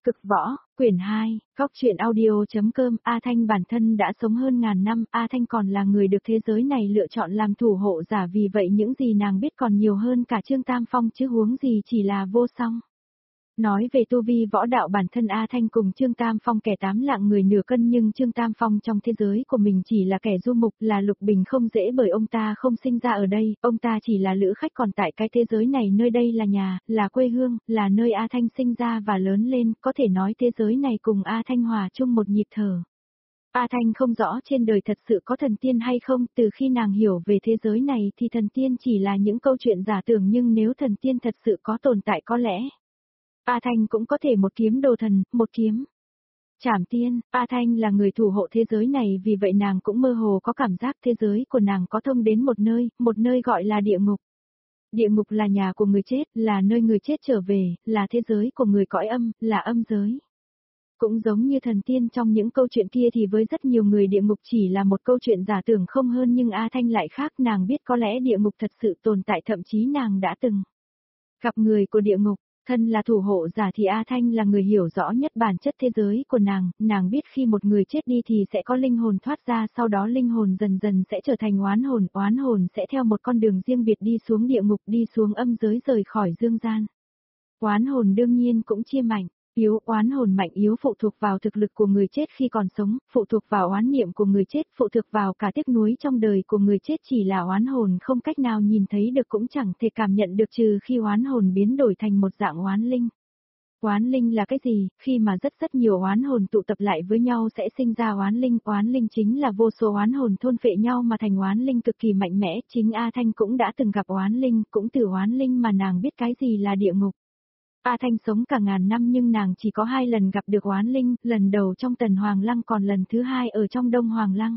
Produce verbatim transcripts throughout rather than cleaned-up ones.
Cực võ, quyển hai, góc truyện audio.com. A Thanh bản thân đã sống hơn ngàn năm, A Thanh còn là người được thế giới này lựa chọn làm thủ hộ giả, vì vậy những gì nàng biết còn nhiều hơn cả Trương Tam Phong chứ huống gì chỉ là vô song. Nói về tu vi võ đạo bản thân A Thanh cùng Trương Tam Phong kẻ tám lạng người nửa cân, nhưng Trương Tam Phong trong thế giới của mình chỉ là kẻ du mục, là lục bình không dễ, bởi ông ta không sinh ra ở đây, ông ta chỉ là lữ khách, còn tại cái thế giới này nơi đây là nhà, là quê hương, là nơi A Thanh sinh ra và lớn lên, có thể nói thế giới này cùng A Thanh hòa chung một nhịp thở. A Thanh không rõ trên đời thật sự có thần tiên hay không, từ khi nàng hiểu về thế giới này thì thần tiên chỉ là những câu chuyện giả tưởng, nhưng nếu thần tiên thật sự có tồn tại có lẽ A Thanh cũng có thể một kiếm đồ thần, một kiếm trảm tiên. A Thanh là người thủ hộ thế giới này, vì vậy nàng cũng mơ hồ có cảm giác thế giới của nàng có thông đến một nơi, một nơi gọi là địa ngục. Địa ngục là nhà của người chết, là nơi người chết trở về, là thế giới của người cõi âm, là âm giới. Cũng giống như thần tiên trong những câu chuyện kia thì với rất nhiều người địa ngục chỉ là một câu chuyện giả tưởng không hơn, nhưng A Thanh lại khác, nàng biết có lẽ địa ngục thật sự tồn tại, thậm chí nàng đã từng gặp người của địa ngục. Thân là thủ hộ giả thì A Thanh là người hiểu rõ nhất bản chất thế giới của nàng, nàng biết khi một người chết đi thì sẽ có linh hồn thoát ra, sau đó linh hồn dần dần sẽ trở thành oán hồn, oán hồn sẽ theo một con đường riêng biệt đi xuống địa ngục, đi xuống âm giới, rời khỏi dương gian. Oán hồn đương nhiên cũng chia mạnh, yếu, oán hồn mạnh yếu phụ thuộc vào thực lực của người chết khi còn sống, phụ thuộc vào oán niệm của người chết, phụ thuộc vào cả tiếc nuối trong đời của người chết, chỉ là oán hồn không cách nào nhìn thấy được, cũng chẳng thể cảm nhận được trừ khi oán hồn biến đổi thành một dạng oán linh. Oán linh là cái gì? Khi mà rất rất nhiều oán hồn tụ tập lại với nhau sẽ sinh ra oán linh, oán linh chính là vô số oán hồn thôn phệ nhau mà thành oán linh cực kỳ mạnh mẽ, chính A Thanh cũng đã từng gặp oán linh, cũng từ oán linh mà nàng biết cái gì là địa ngục. A Thanh sống cả ngàn năm nhưng nàng chỉ có hai lần gặp được oán linh, lần đầu trong Tần Hoàng Lăng, còn lần thứ hai ở trong Đông Hoàng Lăng.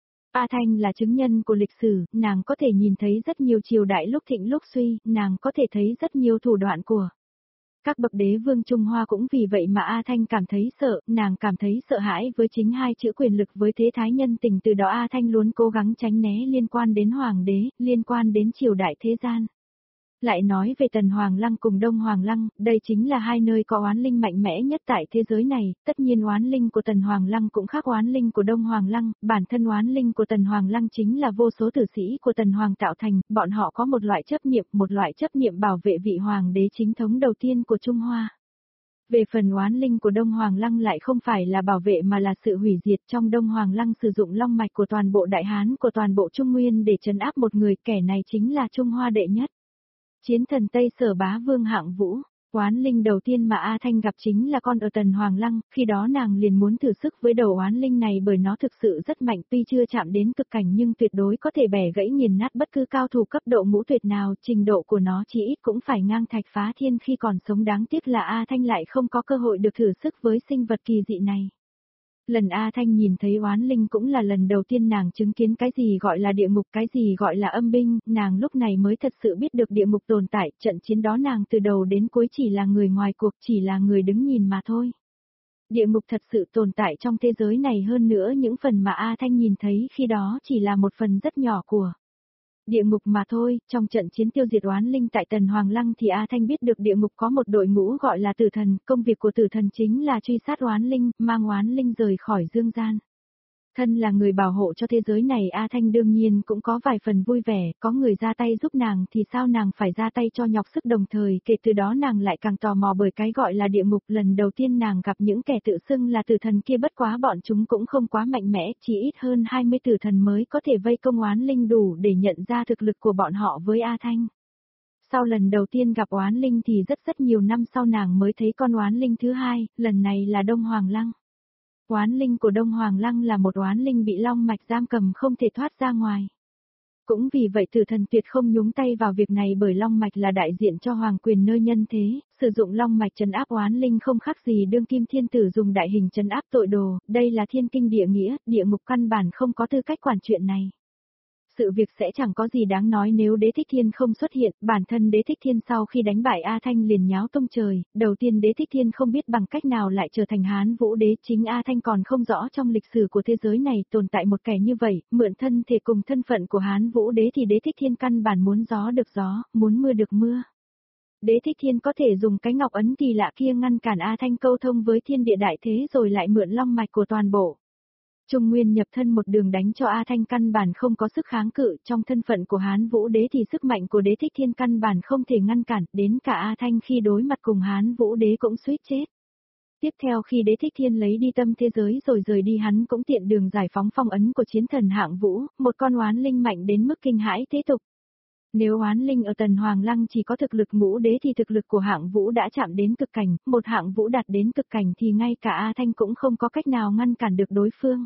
A Thanh là chứng nhân của lịch sử, nàng có thể nhìn thấy rất nhiều triều đại lúc thịnh lúc suy, nàng có thể thấy rất nhiều thủ đoạn của các bậc đế vương Trung Hoa, cũng vì vậy mà A Thanh cảm thấy sợ, nàng cảm thấy sợ hãi với chính hai chữ quyền lực với thế thái nhân tình, từ đó A Thanh luôn cố gắng tránh né liên quan đến hoàng đế, liên quan đến triều đại thế gian. Lại nói về Tần Hoàng Lăng cùng Đông Hoàng Lăng, đây chính là hai nơi có oán linh mạnh mẽ nhất tại thế giới này, tất nhiên oán linh của Tần Hoàng Lăng cũng khác oán linh của Đông Hoàng Lăng, bản thân oán linh của Tần Hoàng Lăng chính là vô số tử sĩ của Tần Hoàng tạo thành, bọn họ có một loại chấp niệm, một loại chấp niệm bảo vệ vị hoàng đế chính thống đầu tiên của Trung Hoa. Về phần oán linh của Đông Hoàng Lăng lại không phải là bảo vệ mà là sự hủy diệt, trong Đông Hoàng Lăng sử dụng long mạch của toàn bộ Đại Hán, của toàn bộ Trung Nguyên để trấn áp một người, kẻ này chính là Trung Hoa đệ nhất chiến thần Tây Sở Bá Vương Hạng Vũ. Oán linh đầu tiên mà A Thanh gặp chính là con ở Tần Hoàng Lăng, khi đó nàng liền muốn thử sức với đầu oán linh này bởi nó thực sự rất mạnh, tuy chưa chạm đến cực cảnh nhưng tuyệt đối có thể bẻ gãy nghiền nát bất cứ cao thủ cấp độ ngũ tuyệt nào, trình độ của nó chỉ ít cũng phải ngang Thạch Phá Thiên khi còn sống, đáng tiếc là A Thanh lại không có cơ hội được thử sức với sinh vật kỳ dị này. Lần A Thanh nhìn thấy oán linh cũng là lần đầu tiên nàng chứng kiến cái gì gọi là địa ngục, cái gì gọi là âm binh, nàng lúc này mới thật sự biết được địa ngục tồn tại, trận chiến đó nàng từ đầu đến cuối chỉ là người ngoài cuộc, chỉ là người đứng nhìn mà thôi. Địa ngục thật sự tồn tại trong thế giới này, hơn nữa những phần mà A Thanh nhìn thấy khi đó chỉ là một phần rất nhỏ của địa ngục mà thôi. Trong trận chiến tiêu diệt oán linh tại Tần Hoàng Lăng thì A Thanh biết được địa ngục có một đội ngũ gọi là tử thần, công việc của tử thần chính là truy sát oán linh, mang oán linh rời khỏi dương gian. Thân là người bảo hộ cho thế giới này, A Thanh đương nhiên cũng có vài phần vui vẻ, có người ra tay giúp nàng thì sao nàng phải ra tay cho nhọc sức, đồng thời kể từ đó nàng lại càng tò mò bởi cái gọi là địa ngục. Lần đầu tiên nàng gặp những kẻ tự xưng là tử thần kia, bất quá bọn chúng cũng không quá mạnh mẽ, chỉ ít hơn hai mươi tử thần mới có thể vây công oán linh, đủ để nhận ra thực lực của bọn họ với A Thanh. Sau lần đầu tiên gặp oán linh thì rất rất nhiều năm sau nàng mới thấy con oán linh thứ hai, lần này là Đông Hoàng Lăng. Oán linh của Đông Hoàng Lăng là một oán linh bị long mạch giam cầm không thể thoát ra ngoài. Cũng vì vậy tử thần tuyệt không nhúng tay vào việc này, bởi long mạch là đại diện cho hoàng quyền nơi nhân thế, sử dụng long mạch trấn áp oán linh không khác gì đương kim thiên tử dùng đại hình trấn áp tội đồ, đây là thiên kinh địa nghĩa, địa ngục căn bản không có tư cách quản chuyện này. Sự việc sẽ chẳng có gì đáng nói nếu Đế Thích Thiên không xuất hiện, bản thân Đế Thích Thiên sau khi đánh bại A Thanh liền nháo tung trời, đầu tiên Đế Thích Thiên không biết bằng cách nào lại trở thành Hán Vũ Đế, chính A Thanh còn không rõ trong lịch sử của thế giới này tồn tại một kẻ như vậy, mượn thân thể cùng thân phận của Hán Vũ Đế thì Đế Thích Thiên căn bản muốn gió được gió, muốn mưa được mưa. Đế Thích Thiên có thể dùng cái ngọc ấn kỳ lạ kia ngăn cản A Thanh câu thông với thiên địa đại thế rồi lại mượn long mạch của toàn bộ Trung Nguyên nhập thân một đường đánh cho A Thanh căn bản không có sức kháng cự, trong thân phận của Hán Vũ Đế thì sức mạnh của Đế Thích Thiên căn bản không thể ngăn cản, đến cả A Thanh khi đối mặt cùng Hán Vũ Đế cũng suýt chết. Tiếp theo khi Đế Thích Thiên lấy đi tâm thế giới rồi rời đi, hắn cũng tiện đường giải phóng phong ấn của chiến thần Hạng Vũ, một con oán linh mạnh đến mức kinh hãi thế tục. Nếu oán linh ở Tần Hoàng Lăng chỉ có thực lực ngũ đế thì thực lực của Hạng Vũ đã chạm đến cực cảnh, một Hạng Vũ đạt đến cực cảnh thì ngay cả A Thanh cũng không có cách nào ngăn cản được đối phương.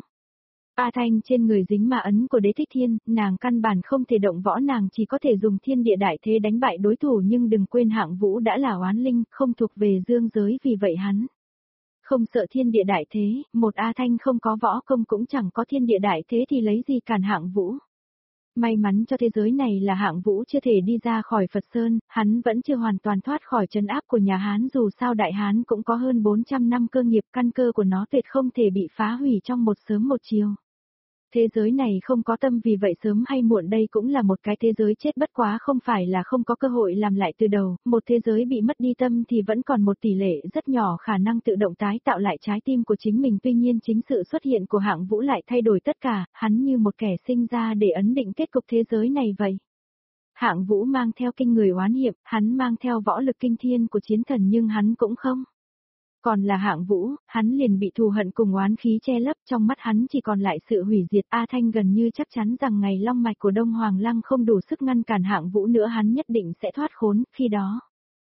A Thanh trên người dính ma ấn của Đế Thích Thiên, nàng căn bản không thể động võ, nàng chỉ có thể dùng thiên địa đại thế đánh bại đối thủ, nhưng đừng quên Hạng Vũ đã là oán linh, không thuộc về dương giới, vì vậy hắn không sợ thiên địa đại thế, một A Thanh không có võ công cũng chẳng có thiên địa đại thế thì lấy gì cản Hạng Vũ. May mắn cho thế giới này là Hạng Vũ chưa thể đi ra khỏi Phật Sơn, hắn vẫn chưa hoàn toàn thoát khỏi trấn áp của nhà Hán, dù sao Đại Hán cũng có hơn bốn trăm năm cơ nghiệp, căn cơ của nó tuyệt không thể bị phá hủy trong một sớm một chiều. Thế giới này không có tâm, vì vậy sớm hay muộn đây cũng là một cái thế giới chết, bất quá không phải là không có cơ hội làm lại từ đầu, một thế giới bị mất đi tâm thì vẫn còn một tỷ lệ rất nhỏ khả năng tự động tái tạo lại trái tim của chính mình, tuy nhiên chính sự xuất hiện của Hạng Vũ lại thay đổi tất cả, hắn như một kẻ sinh ra để ấn định kết cục thế giới này vậy. Hạng Vũ mang theo kinh người oán hiệp, hắn mang theo võ lực kinh thiên của chiến thần nhưng hắn cũng không. Còn là Hạng Vũ, hắn liền bị thù hận cùng oán khí che lấp, trong mắt hắn chỉ còn lại sự hủy diệt. A Thanh gần như chắc chắn rằng ngày long mạch của Đông Hoàng Lăng không đủ sức ngăn cản Hạng Vũ nữa, hắn nhất định sẽ thoát khốn, khi đó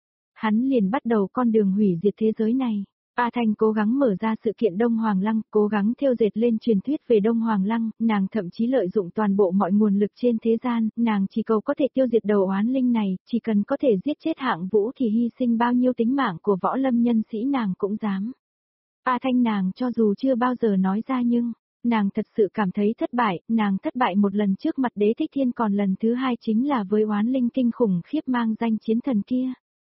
hắn liền bắt đầu con đường hủy diệt thế giới này. A Thanh cố gắng mở ra sự kiện Đông Hoàng Lăng, cố gắng thêu dệt lên truyền thuyết về Đông Hoàng Lăng, nàng thậm chí lợi dụng toàn bộ mọi nguồn lực trên thế gian, nàng chỉ cầu có thể tiêu diệt đầu oán linh này, chỉ cần có thể giết chết Hạng Vũ thì hy sinh bao nhiêu tính mạng của võ lâm nhân sĩ nàng cũng dám. A Thanh nàng cho dù chưa bao giờ nói ra nhưng, nàng thật sự cảm thấy thất bại, nàng thất bại một lần trước mặt Đế Thích Thiên, còn lần thứ hai chính là với oán linh kinh khủng khiếp mang danh chiến thần kia.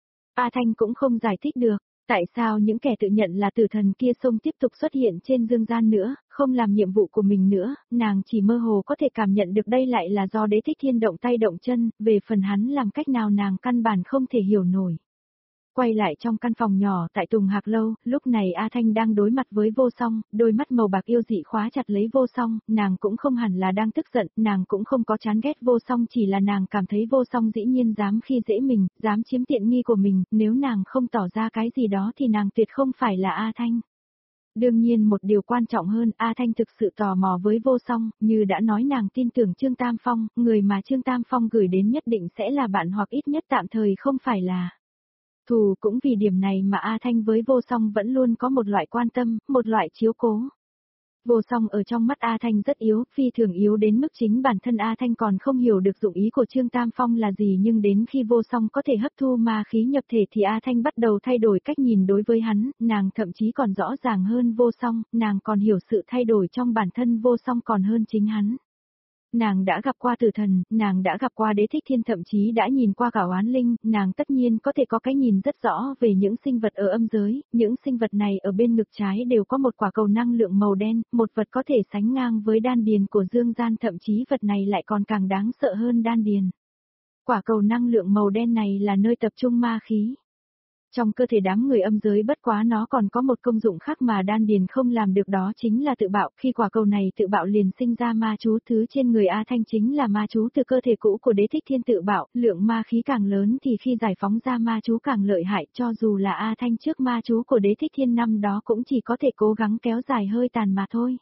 A Thanh cũng không giải thích được. Tại sao những kẻ tự nhận là tử thần kia xông tiếp tục xuất hiện trên dương gian nữa, không làm nhiệm vụ của mình nữa, nàng chỉ mơ hồ có thể cảm nhận được đây lại là do Đế Thích Thiên động tay động chân, về phần hắn làm cách nào nàng căn bản không thể hiểu nổi. Quay lại trong căn phòng nhỏ tại Tùng Hạc Lâu, lúc này A Thanh đang đối mặt với Vô Song, đôi mắt màu bạc yêu dị khóa chặt lấy Vô Song, nàng cũng không hẳn là đang tức giận, nàng cũng không có chán ghét Vô Song, chỉ là nàng cảm thấy Vô Song dĩ nhiên dám khi dễ mình, dám chiếm tiện nghi của mình, nếu nàng không tỏ ra cái gì đó thì nàng tuyệt không phải là A Thanh. Đương nhiên một điều quan trọng hơn, A Thanh thực sự tò mò với Vô Song, như đã nói nàng tin tưởng Trương Tam Phong, người mà Trương Tam Phong gửi đến nhất định sẽ là bạn hoặc ít nhất tạm thời không phải là thù, cũng vì điểm này mà A Thanh với Vô Song vẫn luôn có một loại quan tâm, một loại chiếu cố. Vô Song ở trong mắt A Thanh rất yếu, phi thường yếu đến mức chính bản thân A Thanh còn không hiểu được dụng ý của Trương Tam Phong là gì, nhưng đến khi Vô Song có thể hấp thu ma khí nhập thể thì A Thanh bắt đầu thay đổi cách nhìn đối với hắn, nàng thậm chí còn rõ ràng hơn Vô Song, nàng còn hiểu sự thay đổi trong bản thân Vô Song còn hơn chính hắn. Nàng đã gặp qua tử thần, nàng đã gặp qua Đế Thích Thiên, thậm chí đã nhìn qua cả oán linh, nàng tất nhiên có thể có cái nhìn rất rõ về những sinh vật ở âm giới, những sinh vật này ở bên ngực trái đều có một quả cầu năng lượng màu đen, một vật có thể sánh ngang với đan điền của dương gian, thậm chí vật này lại còn càng đáng sợ hơn đan điền. Quả cầu năng lượng màu đen này là nơi tập trung ma khí trong cơ thể đám người âm giới, bất quá nó còn có một công dụng khác mà đan điền không làm được, đó chính là tự bạo. Khi quả cầu này tự bạo liền sinh ra ma chú, thứ trên người A Thanh chính là ma chú từ cơ thể cũ của Đế Thích Thiên tự bạo, lượng ma khí càng lớn thì khi giải phóng ra ma chú càng lợi hại, cho dù là A Thanh trước ma chú của Đế Thích Thiên năm đó cũng chỉ có thể cố gắng kéo dài hơi tàn mà thôi.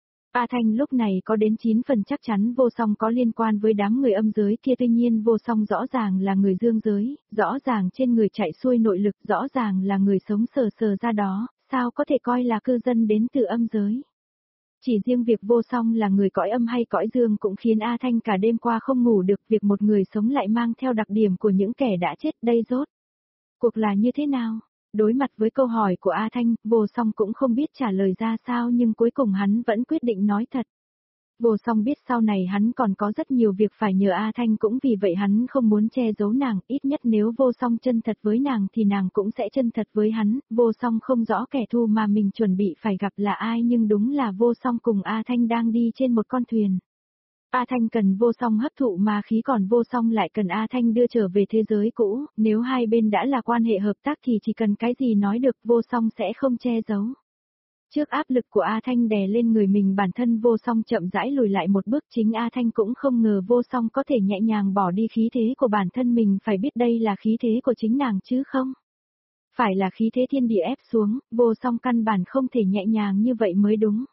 A Thanh lúc này có đến chín phần chắc chắn Vô Song có liên quan với đám người âm giới kia, tuy nhiên Vô Song rõ ràng là người dương giới, rõ ràng trên người chạy xuôi nội lực, rõ ràng là người sống sờ sờ ra đó, sao có thể coi là cư dân đến từ âm giới. Chỉ riêng việc Vô Song là người cõi âm hay cõi dương cũng khiến A Thanh cả đêm qua không ngủ được, việc một người sống lại mang theo đặc điểm của những kẻ đã chết, đây rốt cuộc là như thế nào? Đối mặt với câu hỏi của A Thanh, Vô Song cũng không biết trả lời ra sao, nhưng cuối cùng hắn vẫn quyết định nói thật. Vô Song biết sau này hắn còn có rất nhiều việc phải nhờ A Thanh, cũng vì vậy hắn không muốn che giấu nàng, ít nhất nếu Vô Song chân thật với nàng thì nàng cũng sẽ chân thật với hắn. Vô Song không rõ kẻ thù mà mình chuẩn bị phải gặp là ai, nhưng đúng là Vô Song cùng A Thanh đang đi trên một con thuyền. A Thanh cần Vô Song hấp thụ ma khí còn Vô Song lại cần A Thanh đưa trở về thế giới cũ, nếu hai bên đã là quan hệ hợp tác thì chỉ cần cái gì nói được Vô Song sẽ không che giấu. Trước áp lực của A Thanh đè lên người mình bản thân Vô Song chậm rãi lùi lại một bước, chính A Thanh cũng không ngờ Vô Song có thể nhẹ nhàng bỏ đi khí thế của bản thân mình, phải biết đây là khí thế của chính nàng chứ không. Phải là khí thế thiên địa ép xuống, Vô Song căn bản không thể nhẹ nhàng như vậy mới đúng.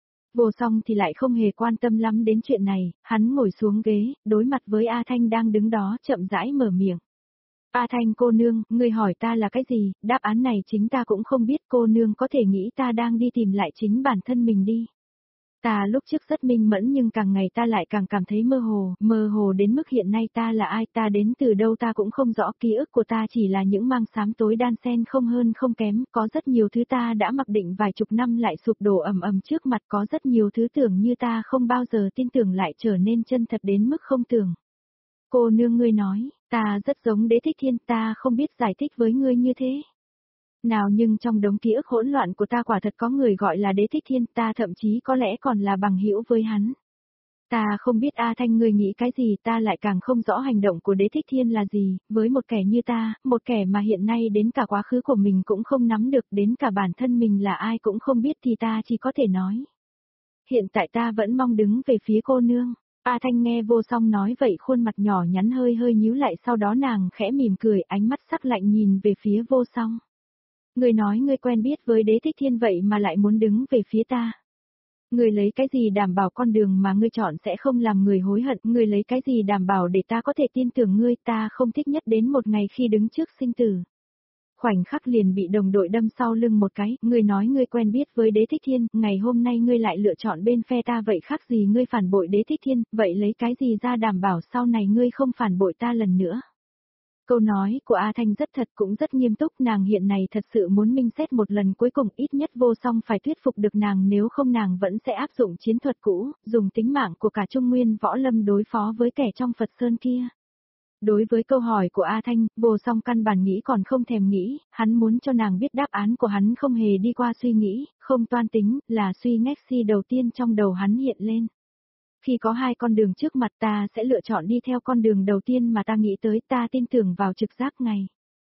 Vô Song thì lại không hề quan tâm lắm đến chuyện này, hắn ngồi xuống ghế, đối mặt với A Thanh đang đứng đó chậm rãi mở miệng. A Thanh cô nương, ngươi hỏi ta là cái gì, đáp án này chính ta cũng không biết, cô nương có thể nghĩ ta đang đi tìm lại chính bản thân mình đi. Ta lúc trước rất minh mẫn nhưng càng ngày ta lại càng cảm thấy mơ hồ, mơ hồ đến mức hiện nay ta là ai, ta đến từ đâu ta cũng không rõ, ký ức của ta chỉ là những mang xám tối đan xen không hơn không kém, có rất nhiều thứ ta đã mặc định vài chục năm lại sụp đổ ầm ầm trước mặt, có rất nhiều thứ tưởng như ta không bao giờ tin tưởng lại trở nên chân thật đến mức không tưởng. Cô nương ngươi nói, ta rất giống Đế Thích Thiên, ta không biết giải thích với ngươi như thế nào, nhưng trong đống ký ức hỗn loạn của ta quả thật có người gọi là Đế Thích Thiên, ta thậm chí có lẽ còn là bằng hữu với hắn. Ta không biết A Thanh ngươi nghĩ cái gì, ta lại càng không rõ hành động của Đế Thích Thiên là gì, với một kẻ như ta, một kẻ mà hiện nay đến cả quá khứ của mình cũng không nắm được, đến cả bản thân mình là ai cũng không biết thì ta chỉ có thể nói. Hiện tại ta vẫn mong đứng về phía cô nương. A Thanh nghe Vô Song nói vậy khuôn mặt nhỏ nhắn hơi hơi nhíu lại, sau đó nàng khẽ mỉm cười, ánh mắt sắc lạnh nhìn về phía Vô Song. Ngươi nói ngươi quen biết với Đế Thích Thiên vậy mà lại muốn đứng về phía ta. Ngươi lấy cái gì đảm bảo con đường mà ngươi chọn sẽ không làm người hối hận, ngươi lấy cái gì đảm bảo để ta có thể tin tưởng ngươi, ta không thích nhất đến một ngày khi đứng trước sinh tử. Khoảnh khắc liền bị đồng đội đâm sau lưng một cái, ngươi nói ngươi quen biết với Đế Thích Thiên, ngày hôm nay ngươi lại lựa chọn bên phe ta, vậy khác gì ngươi phản bội Đế Thích Thiên, vậy lấy cái gì ra đảm bảo sau này ngươi không phản bội ta lần nữa. Câu nói của A Thanh rất thật cũng rất nghiêm túc, nàng hiện này thật sự muốn minh xét một lần cuối cùng, ít nhất Vô Song phải thuyết phục được nàng, nếu không nàng vẫn sẽ áp dụng chiến thuật cũ, dùng tính mạng của cả Trung Nguyên Võ Lâm đối phó với kẻ trong Phật Sơn kia. Đối với câu hỏi của A Thanh, Vô Song căn bản nghĩ còn không thèm nghĩ, hắn muốn cho nàng biết đáp án của hắn không hề đi qua suy nghĩ, không toan tính, là suy ngách si đầu tiên trong đầu hắn hiện lên. Khi có hai con đường trước mặt ta sẽ lựa chọn đi theo con đường đầu tiên mà ta nghĩ tới, ta tin tưởng vào trực giác ngày.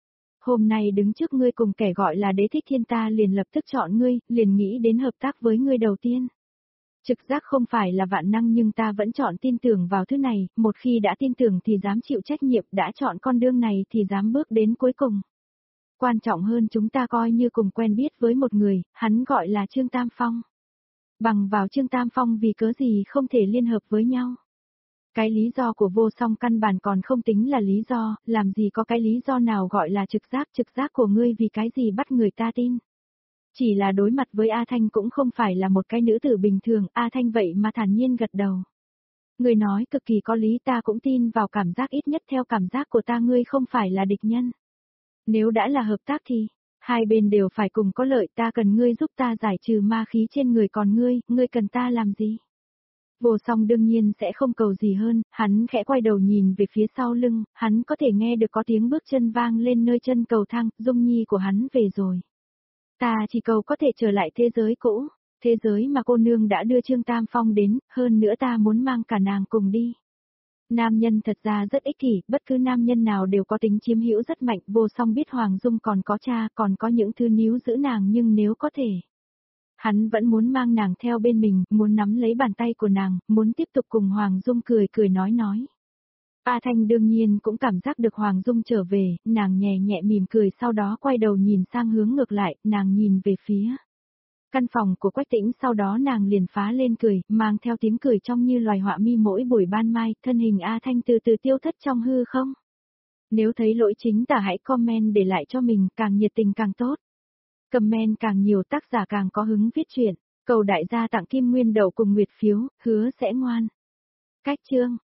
Hôm nay đứng trước ngươi cùng kẻ gọi là Đế Thích Thiên, ta liền lập tức chọn ngươi, liền nghĩ đến hợp tác với ngươi đầu tiên. Trực giác không phải là vạn năng nhưng ta vẫn chọn tin tưởng vào thứ này, một khi đã tin tưởng thì dám chịu trách nhiệm, đã chọn con đường này thì dám bước đến cuối cùng. Quan trọng hơn chúng ta coi như cùng quen biết với một người, hắn gọi là Trương Tam Phong. Bằng vào Trương Tam Phong vì cớ gì không thể liên hợp với nhau. Cái lý do của Vô Song căn bản còn không tính là lý do, làm gì có cái lý do nào gọi là trực giác, trực giác của ngươi vì cái gì bắt người ta tin. Chỉ là đối mặt với A Thanh cũng không phải là một cái nữ tử bình thường, A Thanh vậy mà thản nhiên gật đầu. Ngươi nói cực kỳ có lý, ta cũng tin vào cảm giác, ít nhất theo cảm giác của ta ngươi không phải là địch nhân. Nếu đã là hợp tác thì, hai bên đều phải cùng có lợi, ta cần ngươi giúp ta giải trừ ma khí trên người, còn ngươi, ngươi cần ta làm gì? Vô Song đương nhiên sẽ không cầu gì hơn, hắn khẽ quay đầu nhìn về phía sau lưng, hắn có thể nghe được có tiếng bước chân vang lên nơi chân cầu thang, Dung Nhi của hắn về rồi. Ta chỉ cầu có thể trở lại thế giới cũ, thế giới mà cô nương đã đưa Trương Tam Phong đến, hơn nữa ta muốn mang cả nàng cùng đi. Nam nhân thật ra rất ích kỷ, bất cứ nam nhân nào đều có tính chiếm hữu rất mạnh, Vô Song biết Hoàng Dung còn có cha, còn có những thứ níu giữ nàng, nhưng nếu có thể, hắn vẫn muốn mang nàng theo bên mình, muốn nắm lấy bàn tay của nàng, muốn tiếp tục cùng Hoàng Dung cười cười nói nói. A Thanh đương nhiên cũng cảm giác được Hoàng Dung trở về, nàng nhẹ nhẹ mỉm cười, sau đó quay đầu nhìn sang hướng ngược lại, nàng nhìn về phía căn phòng của Quách Tĩnh, sau đó nàng liền phá lên cười, mang theo tiếng cười trông như loài họa mi mỗi buổi ban mai, thân hình A Thanh từ từ tiêu thất trong hư không. Nếu thấy lỗi chính tả hãy comment để lại cho mình, càng nhiệt tình càng tốt. Comment càng nhiều tác giả càng có hứng viết truyện, cầu đại gia tặng kim nguyên đậu cùng nguyệt phiếu, hứa sẽ ngoan. Cách chương